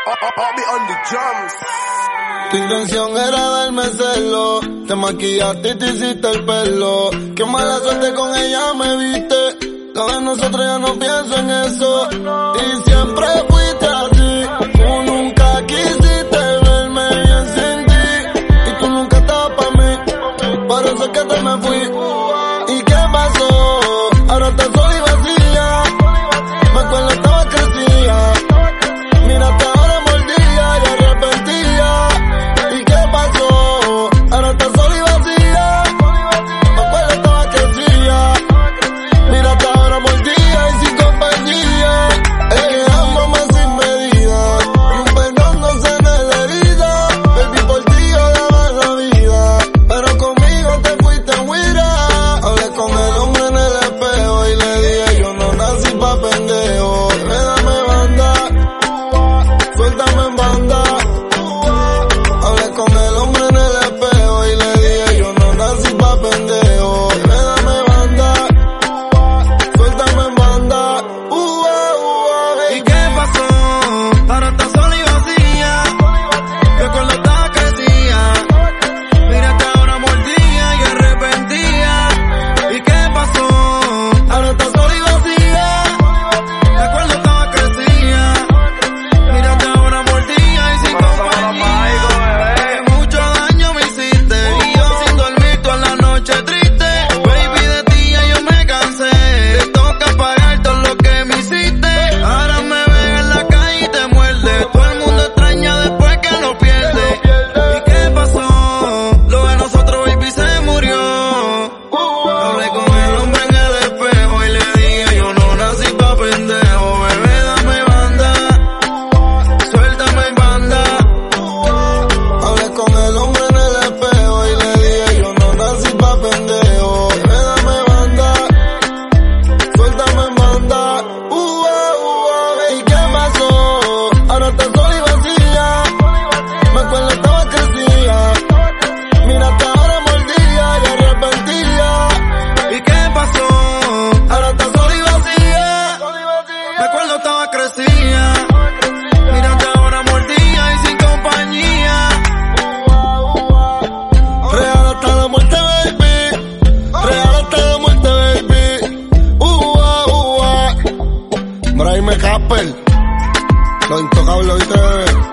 on the drums. Tu intención era darme celo, te maquillaste y te hiciste el pelo. Qué mala suerte con ella me viste, lo de nosotros ya no pienso en eso. Y siempre fuiste así, tú nunca quisiste verme bien sin ti. Y tú nunca estabas pa' mí, por eso es que te me fui. ¿Y qué pasó? Ahora estás sola y vacía, me acuerdo estaba crecida. Mírate ahora mordida y arrepentida. ¿Y qué pasó? Ahora estás sola y vacía, me acuerdo estaba crecida. Mírate ahora mordida y sin compañía. Es que amame sin medida y un perdón no sana la herida. Baby, por ti yo daba la vida, pero conmigo te fuiste huira. Hablé con el hombre en el espejo y le dije yo no nací pa' pendejo. Dame banda, suéltame en banda. Hablé con el hombre en el espejo y le dije yo no nací pa' pendejo. Dame banda, suéltame en banda. ¿Y qué pasó? Ahora estás sola y vacía, que cuando estaba crecía. Mírate ahora mordida y arrepentida. ¿Y qué pasó? Ahora estás sola y vacía, Que cuando estaba crecía. Mírate ahora mordida y sin compañía. Que mucho daño me hiciste y yo sin dormir toda la noche triste. Baby, de ti ya yo me cansé, te toca pagar todo lo que me hiciste. Ahora me ves en la calle y te muerde, todo el mundo extraña después que lo pierde. ¿Y qué pasó? Lo de nosotros, baby, se murió. Hablé con el hombre en el espejo y le dije yo no nací pa' pendejo. Bebé, dame banda, suéltame en banda. hablé con el hombre en el espejo y le dije yo no nací pa' pendejo. Dame banda, suéltame en banda. ¿Y qué pasó? Ahora estás sola y vacía, me acuerdo estaba crecida. Mírate ahora mordida y arrepentida. ¿Y qué pasó? Ahora estás sola y vacía, Me acuerdo estaba crecida. Mírate ahora mordida y sin compañía. real hasta la muerte, baby. Real hasta la muerte, baby. Brahim Capel, lo intocable, ¿viste, bebé?